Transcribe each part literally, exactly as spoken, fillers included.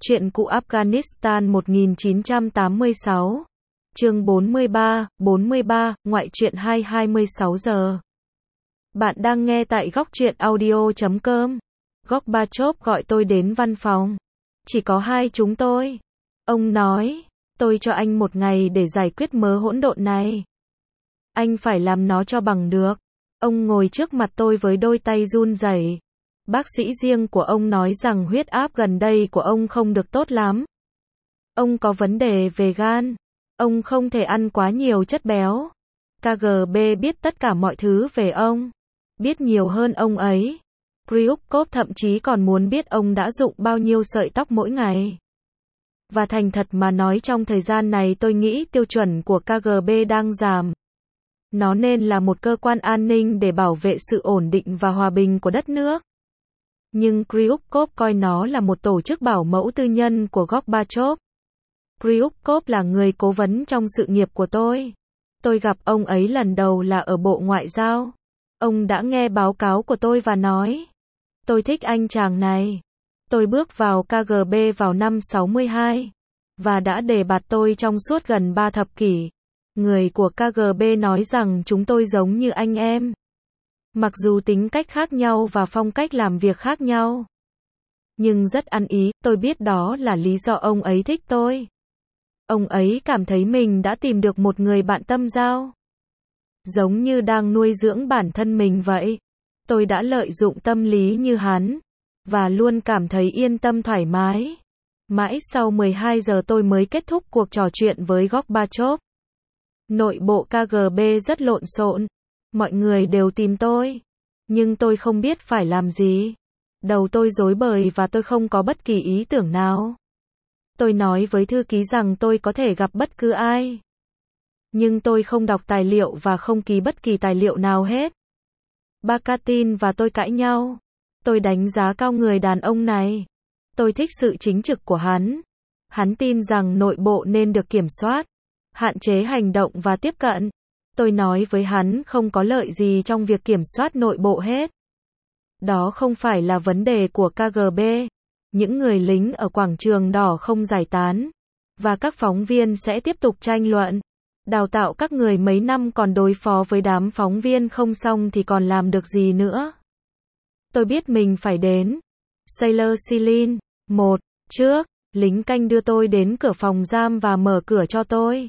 Truyện cũ Afghanistan một nghìn chín trăm tám mươi sáu. Chương bốn mươi ba, bốn mươi ba, ngoại truyện hai hai mươi sáu giờ. Bạn đang nghe tại góc truyện audio chấm com. Gorbachev gọi tôi đến văn phòng. Chỉ có hai chúng tôi. Ông nói, tôi cho anh một ngày để giải quyết mớ hỗn độn này. Anh phải làm nó cho bằng được. Ông ngồi trước mặt tôi với đôi tay run rẩy. Bác sĩ riêng của ông nói rằng huyết áp gần đây của ông không được tốt lắm. Ông có vấn đề về gan. Ông không thể ăn quá nhiều chất béo. ca giê bê biết tất cả mọi thứ về ông. Biết nhiều hơn ông ấy. Kryukov thậm chí còn muốn biết ông đã rụng bao nhiêu sợi tóc mỗi ngày. Và thành thật mà nói, trong thời gian này tôi nghĩ tiêu chuẩn của ca giê bê đang giảm. Nó nên là một cơ quan an ninh để bảo vệ sự ổn định và hòa bình của đất nước. Nhưng Kryukov coi nó là một tổ chức bảo mẫu tư nhân của Gorbachev. Kryukov là người cố vấn trong sự nghiệp của tôi. Tôi gặp ông ấy lần đầu là ở Bộ Ngoại giao. Ông đã nghe báo cáo của tôi và nói, tôi thích anh chàng này. Tôi bước vào ca giê bê vào năm sáu mươi hai. Và đã đề bạt tôi trong suốt gần ba thập kỷ. Người của ca giê bê nói rằng chúng tôi giống như anh em. Mặc dù tính cách khác nhau và phong cách làm việc khác nhau. Nhưng rất ăn ý, tôi biết đó là lý do ông ấy thích tôi. Ông ấy cảm thấy mình đã tìm được một người bạn tâm giao. Giống như đang nuôi dưỡng bản thân mình vậy. Tôi đã lợi dụng tâm lý như hắn. Và luôn cảm thấy yên tâm thoải mái. Mãi sau mười hai giờ tôi mới kết thúc cuộc trò chuyện với Gorbachev. Nội bộ ca giê bê rất lộn xộn. Mọi người đều tìm tôi. Nhưng tôi không biết phải làm gì. Đầu tôi rối bời và tôi không có bất kỳ ý tưởng nào. Tôi nói với thư ký rằng tôi có thể gặp bất cứ ai. Nhưng tôi không đọc tài liệu và không ký bất kỳ tài liệu nào hết. Bakatin và tôi cãi nhau. Tôi đánh giá cao người đàn ông này. Tôi thích sự chính trực của hắn. Hắn tin rằng nội bộ nên được kiểm soát, hạn chế hành động và tiếp cận. Tôi nói với hắn không có lợi gì trong việc kiểm soát nội bộ hết. Đó không phải là vấn đề của ca giê bê. Những người lính ở quảng trường đỏ không giải tán. Và các phóng viên sẽ tiếp tục tranh luận. Đào tạo các người mấy năm còn đối phó với đám phóng viên không xong thì còn làm được gì nữa. Tôi biết mình phải đến. Sailor Celine. Một. Trước, lính canh đưa tôi đến cửa phòng giam và mở cửa cho tôi.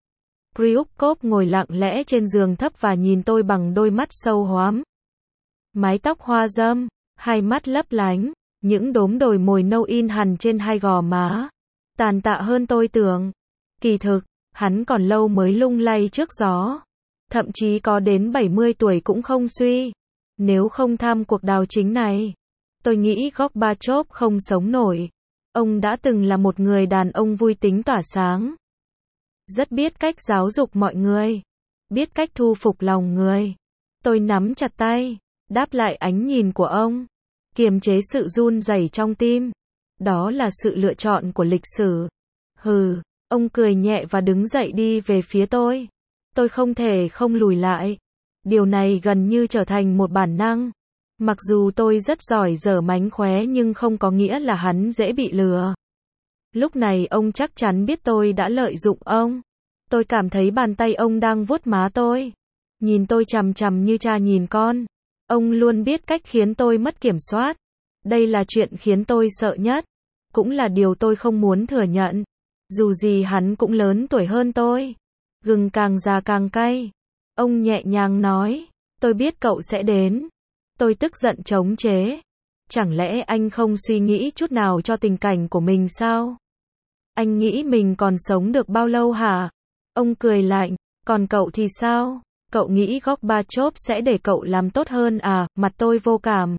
Kryukov ngồi lặng lẽ trên giường thấp và nhìn tôi bằng đôi mắt sâu hoắm. Mái tóc hoa râm, hai mắt lấp lánh, những đốm đồi mồi nâu in hằn trên hai gò má. Tàn tạ hơn tôi tưởng. Kỳ thực, hắn còn lâu mới lung lay trước gió. Thậm chí có đến bảy mươi tuổi cũng không suy. Nếu không tham cuộc đảo chính này, tôi nghĩ Gorbachev không sống nổi. Ông đã từng là một người đàn ông vui tính tỏa sáng. Rất biết cách giáo dục mọi người. Biết cách thu phục lòng người. Tôi nắm chặt tay, đáp lại ánh nhìn của ông. Kiềm chế sự run rẩy trong tim. Đó là sự lựa chọn của lịch sử. Hừ, ông cười nhẹ và đứng dậy đi về phía tôi. Tôi không thể không lùi lại. Điều này gần như trở thành một bản năng. Mặc dù tôi rất giỏi giở mánh khóe nhưng không có nghĩa là hắn dễ bị lừa. Lúc này ông chắc chắn biết tôi đã lợi dụng ông. Tôi cảm thấy bàn tay ông đang vuốt má tôi. Nhìn tôi chằm chằm như cha nhìn con. Ông luôn biết cách khiến tôi mất kiểm soát. Đây là chuyện khiến tôi sợ nhất. Cũng là điều tôi không muốn thừa nhận. Dù gì hắn cũng lớn tuổi hơn tôi. Gừng càng già càng cay. Ông nhẹ nhàng nói, tôi biết cậu sẽ đến. Tôi tức giận chống chế. Chẳng lẽ anh không suy nghĩ chút nào cho tình cảnh của mình sao? Anh nghĩ mình còn sống được bao lâu hả? Ông cười lạnh, còn cậu thì sao? Cậu nghĩ Gorbachev sẽ để cậu làm tốt hơn à? Mặt tôi vô cảm.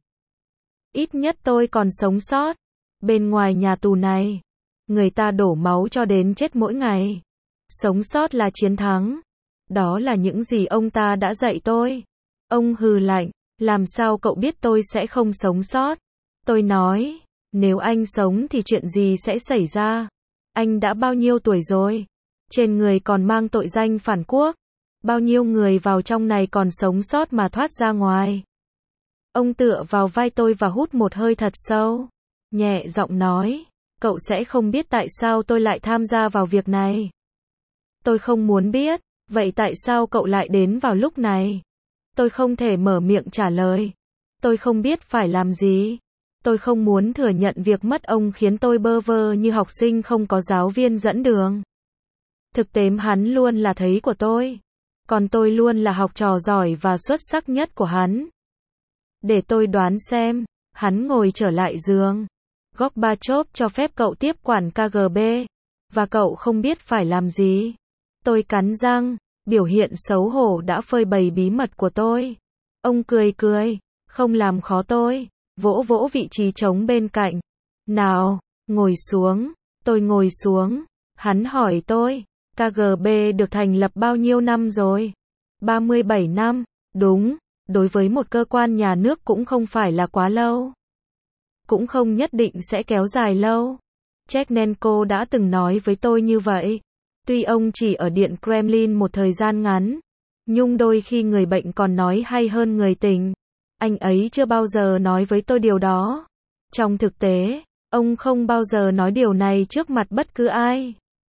Ít nhất tôi còn sống sót. Bên ngoài nhà tù này, người ta đổ máu cho đến chết mỗi ngày. Sống sót là chiến thắng. Đó là những gì ông ta đã dạy tôi. Ông hừ lạnh, làm sao cậu biết tôi sẽ không sống sót? Tôi nói, nếu anh sống thì chuyện gì sẽ xảy ra? Anh đã bao nhiêu tuổi rồi? Trên người còn mang tội danh phản quốc. Bao nhiêu người vào trong này còn sống sót mà thoát ra ngoài? Ông tựa vào vai tôi và hút một hơi thật sâu. Nhẹ giọng nói, Cậu sẽ không biết tại sao tôi lại tham gia vào việc này. Tôi không muốn biết, vậy tại sao cậu lại đến vào lúc này? Tôi không thể mở miệng trả lời. Tôi không biết phải làm gì. Tôi không muốn thừa nhận việc mất ông khiến tôi bơ vơ như học sinh không có giáo viên dẫn đường. Thực tế hắn luôn là thầy của tôi. Còn tôi luôn là học trò giỏi và xuất sắc nhất của hắn. Để tôi đoán xem. Hắn ngồi trở lại giường. Gorbachev cho phép cậu tiếp quản ca giê bê. Và cậu không biết phải làm gì. Tôi cắn răng. Biểu hiện xấu hổ đã phơi bày bí mật của tôi. Ông cười cười. Không làm khó tôi. Vỗ vỗ vị trí trống bên cạnh. Nào, ngồi xuống. Tôi ngồi xuống. Hắn hỏi tôi. ca giê bê được thành lập bao nhiêu năm rồi? ba mươi bảy năm. Đúng. Đối với một cơ quan nhà nước cũng không phải là quá lâu. Cũng không nhất định sẽ kéo dài lâu. Chernenko đã từng nói với tôi như vậy. Tuy ông chỉ ở Điện Kremlin một thời gian ngắn, nhưng đôi khi người bệnh còn nói hay hơn người tình. Anh ấy chưa bao giờ nói với tôi điều đó. Trong thực tế, ông không bao giờ nói điều này trước mặt bất cứ ai.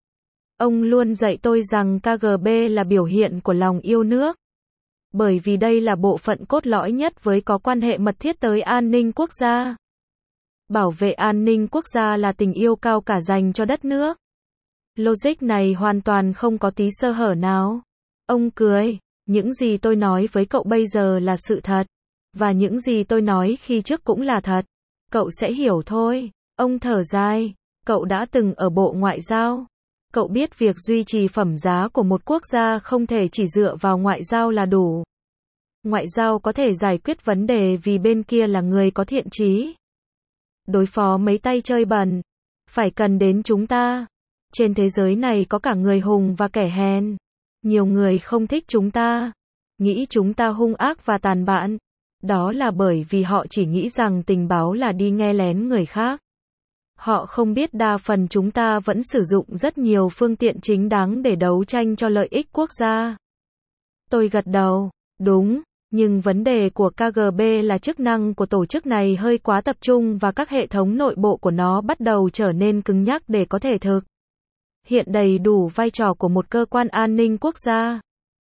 Ông luôn dạy tôi rằng ca giê bê là biểu hiện của lòng yêu nước. Bởi vì đây là bộ phận cốt lõi nhất với có quan hệ mật thiết tới an ninh quốc gia. Bảo vệ an ninh quốc gia là tình yêu cao cả dành cho đất nước. Logic này hoàn toàn không có tí sơ hở nào. Ông cười. Những gì tôi nói với cậu bây giờ là sự thật. Và những gì tôi nói khi trước cũng là thật. Cậu sẽ hiểu thôi. Ông thở dài. Cậu đã từng ở Bộ Ngoại giao. Cậu biết việc duy trì phẩm giá của một quốc gia không thể chỉ dựa vào ngoại giao là đủ. Ngoại giao có thể giải quyết vấn đề vì bên kia là người có thiện chí. Đối phó mấy tay chơi bẩn. Phải cần đến chúng ta. Trên thế giới này có cả người hùng và kẻ hèn. Nhiều người không thích chúng ta. Nghĩ chúng ta hung ác và tàn bạo. Đó là bởi vì họ chỉ nghĩ rằng tình báo là đi nghe lén người khác. Họ không biết đa phần chúng ta vẫn sử dụng rất nhiều phương tiện chính đáng để đấu tranh cho lợi ích quốc gia. Tôi gật đầu. Đúng, nhưng vấn đề của ca giê bê là chức năng của tổ chức này hơi quá tập trung và các hệ thống nội bộ của nó bắt đầu trở nên cứng nhắc để có thể thực hiện đầy đủ vai trò của một cơ quan an ninh quốc gia.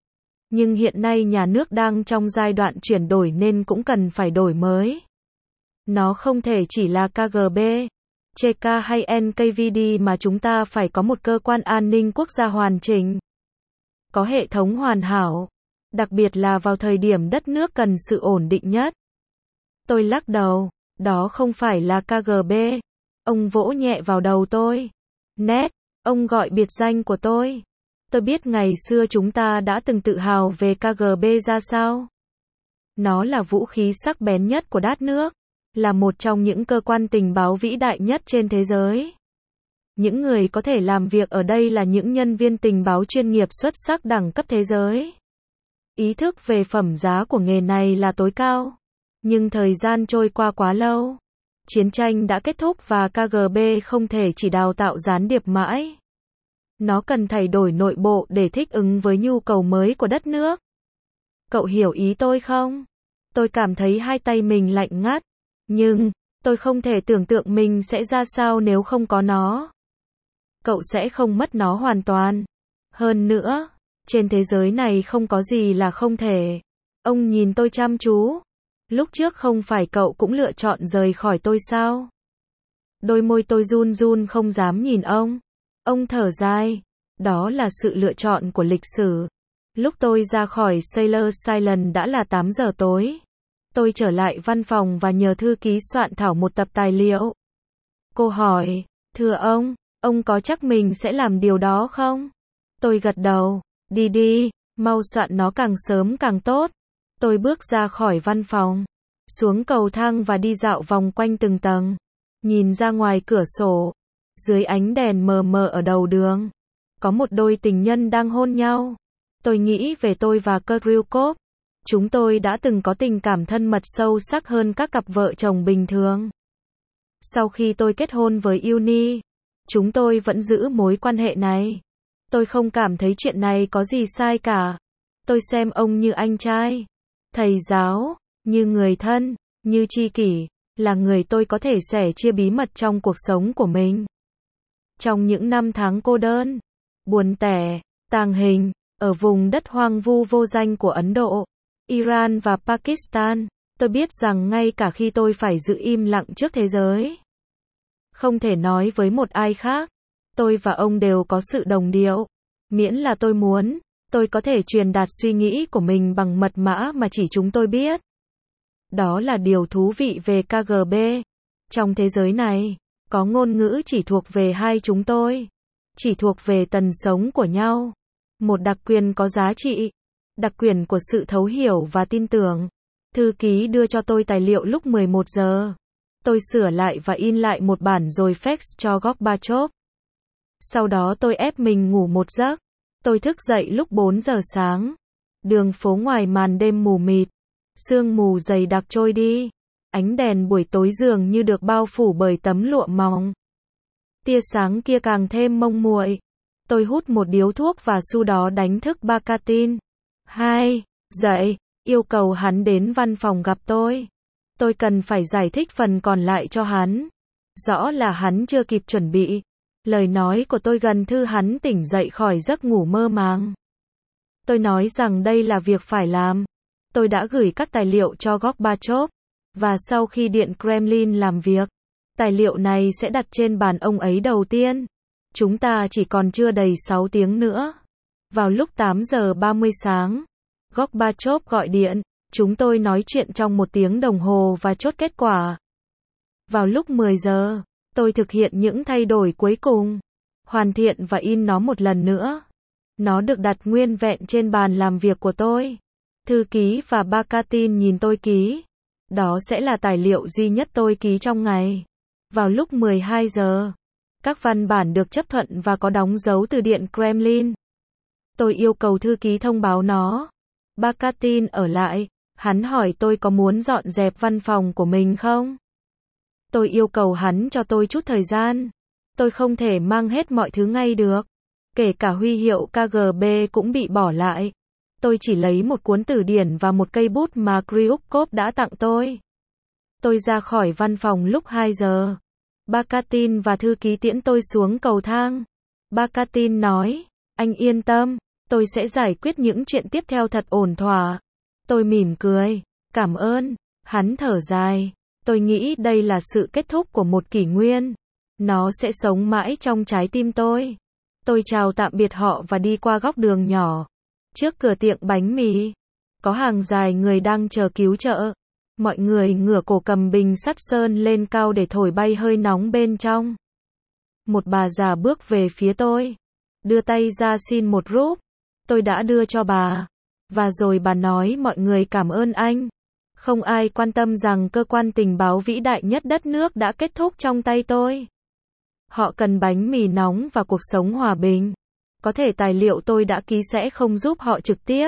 Nhưng hiện nay nhà nước đang trong giai đoạn chuyển đổi nên cũng cần phải đổi mới. Nó không thể chỉ là ca giê bê, chê ca hay en ca vê đê mà chúng ta phải có một cơ quan an ninh quốc gia hoàn chỉnh. Có hệ thống hoàn hảo. Đặc biệt là vào thời điểm đất nước cần sự ổn định nhất. Tôi lắc đầu. Đó không phải là ca giê bê. Ông vỗ nhẹ vào đầu tôi. Nét. Ông gọi biệt danh của tôi. Tôi biết ngày xưa chúng ta đã từng tự hào về ca giê bê ra sao. Nó là vũ khí sắc bén nhất của đất nước. Là một trong những cơ quan tình báo vĩ đại nhất trên thế giới. Những người có thể làm việc ở đây là những nhân viên tình báo chuyên nghiệp xuất sắc đẳng cấp thế giới. Ý thức về phẩm giá của nghề này là tối cao. Nhưng thời gian trôi qua quá lâu. Chiến tranh đã kết thúc và ca giê bê không thể chỉ đào tạo gián điệp mãi. Nó cần thay đổi nội bộ để thích ứng với nhu cầu mới của đất nước. Cậu hiểu ý tôi không? Tôi cảm thấy hai tay mình lạnh ngắt. Nhưng, tôi không thể tưởng tượng mình sẽ ra sao nếu không có nó. Cậu sẽ không mất nó hoàn toàn. Hơn nữa, trên thế giới này không có gì là không thể. Ông nhìn tôi chăm chú. Lúc trước không phải cậu cũng lựa chọn rời khỏi tôi sao? Đôi môi tôi run run không dám nhìn ông. Ông thở dài. Đó là sự lựa chọn của lịch sử. Lúc tôi ra khỏi Sailor Island đã là tám giờ tối. Tôi trở lại văn phòng và nhờ thư ký soạn thảo một tập tài liệu. Cô hỏi, thưa ông, ông có chắc mình sẽ làm điều đó không? Tôi gật đầu, đi đi, mau soạn nó càng sớm càng tốt. Tôi bước ra khỏi văn phòng, xuống cầu thang và đi dạo vòng quanh từng tầng. Nhìn ra ngoài cửa sổ, dưới ánh đèn mờ mờ ở đầu đường, có một đôi tình nhân đang hôn nhau. Tôi nghĩ về tôi và Kryukov. Chúng tôi đã từng có tình cảm thân mật sâu sắc hơn các cặp vợ chồng bình thường. Sau khi tôi kết hôn với Uni, chúng tôi vẫn giữ mối quan hệ này. Tôi không cảm thấy chuyện này có gì sai cả. Tôi xem ông như anh trai, thầy giáo, như người thân, như tri kỷ, là người tôi có thể sẻ chia bí mật trong cuộc sống của mình. Trong những năm tháng cô đơn, buồn tẻ, tàng hình, ở vùng đất hoang vu vô danh của Ấn Độ, Iran và Pakistan, tôi biết rằng ngay cả khi tôi phải giữ im lặng trước thế giới, không thể nói với một ai khác, tôi và ông đều có sự đồng điệu. Miễn là tôi muốn, tôi có thể truyền đạt suy nghĩ của mình bằng mật mã mà chỉ chúng tôi biết. Đó là điều thú vị về ca giê bê. Trong thế giới này, có ngôn ngữ chỉ thuộc về hai chúng tôi, chỉ thuộc về tần sống của nhau. Một đặc quyền có giá trị, đặc quyền của sự thấu hiểu và tin tưởng. Thư ký đưa cho tôi tài liệu lúc mười một giờ. Tôi sửa lại và in lại một bản rồi fax cho Gorbachev. Sau đó tôi ép mình ngủ một giấc. Tôi thức dậy lúc bốn giờ sáng. Đường phố ngoài màn đêm mù mịt, sương mù dày đặc trôi đi. Ánh đèn buổi tối dường như được bao phủ bởi tấm lụa mỏng. Tia sáng kia càng thêm mông muội. Tôi hút một điếu thuốc và sau đó đánh thức Bakatin. Hai, dậy, yêu cầu hắn đến văn phòng gặp tôi. Tôi cần phải giải thích phần còn lại cho hắn. Rõ là hắn chưa kịp chuẩn bị. Lời nói của tôi gần thư hắn tỉnh dậy khỏi giấc ngủ mơ màng. Tôi nói rằng đây là việc phải làm. Tôi đã gửi các tài liệu cho Gorbachev. Và sau khi Điện Kremlin làm việc, tài liệu này sẽ đặt trên bàn ông ấy đầu tiên. Chúng ta chỉ còn chưa đầy sáu tiếng nữa. Vào lúc tám giờ ba mươi sáng, Gorbachev gọi điện. Chúng tôi nói chuyện trong một tiếng đồng hồ và chốt kết quả. Vào lúc mười giờ, tôi thực hiện những thay đổi cuối cùng. Hoàn thiện và in nó một lần nữa. Nó được đặt nguyên vẹn trên bàn làm việc của tôi. Thư ký và Bakatin nhìn tôi ký. Đó sẽ là tài liệu duy nhất tôi ký trong ngày. Vào lúc mười hai giờ, các văn bản được chấp thuận và có đóng dấu từ Điện Kremlin. Tôi yêu cầu thư ký thông báo nó. Bakatin ở lại. Hắn hỏi tôi có muốn dọn dẹp văn phòng của mình không? Tôi yêu cầu hắn cho tôi chút thời gian. Tôi không thể mang hết mọi thứ ngay được. Kể cả huy hiệu ca giê bê cũng bị bỏ lại. Tôi chỉ lấy một cuốn từ điển và một cây bút mà Kryukhkov đã tặng tôi. Tôi ra khỏi văn phòng lúc hai giờ. Bakatin và thư ký tiễn tôi xuống cầu thang. Bakatin nói, anh yên tâm, tôi sẽ giải quyết những chuyện tiếp theo thật ổn thỏa. Tôi mỉm cười, cảm ơn. Hắn thở dài. Tôi nghĩ đây là sự kết thúc của một kỷ nguyên. Nó sẽ sống mãi trong trái tim tôi. Tôi chào tạm biệt họ và đi qua góc đường nhỏ. Trước cửa tiệm bánh mì, có hàng dài người đang chờ cứu trợ. Mọi người ngửa cổ cầm bình sắt sơn lên cao để thổi bay hơi nóng bên trong. Một bà già bước về phía tôi, đưa tay ra xin một rúp. Tôi đã đưa cho bà. Và rồi bà nói mọi người cảm ơn anh. Không ai quan tâm rằng cơ quan tình báo vĩ đại nhất đất nước đã kết thúc trong tay tôi. Họ cần bánh mì nóng và cuộc sống hòa bình. Có thể tài liệu tôi đã ký sẽ không giúp họ trực tiếp.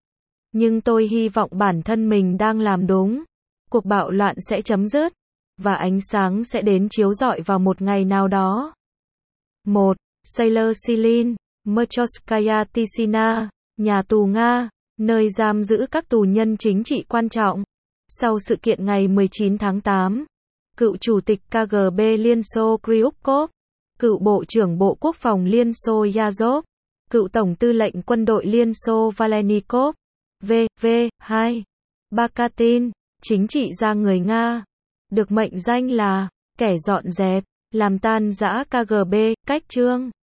Nhưng tôi hy vọng bản thân mình đang làm đúng. Cuộc bạo loạn sẽ chấm dứt. Và ánh sáng sẽ đến chiếu rọi vào một ngày nào đó. một. Sailor Silin, Merchovskaya Tisina, nhà tù Nga, nơi giam giữ các tù nhân chính trị quan trọng. Sau sự kiện ngày mười chín tháng tám, cựu chủ tịch ca giê bê Liên Xô Kryukhkov, cựu Bộ trưởng Bộ Quốc phòng Liên Xô Yazov, cựu Tổng tư lệnh quân đội Liên Xô Valenikov, V V hai. Bakatin, chính trị gia người Nga, được mệnh danh là kẻ dọn dẹp, làm tan rã ca giê bê, cách chương.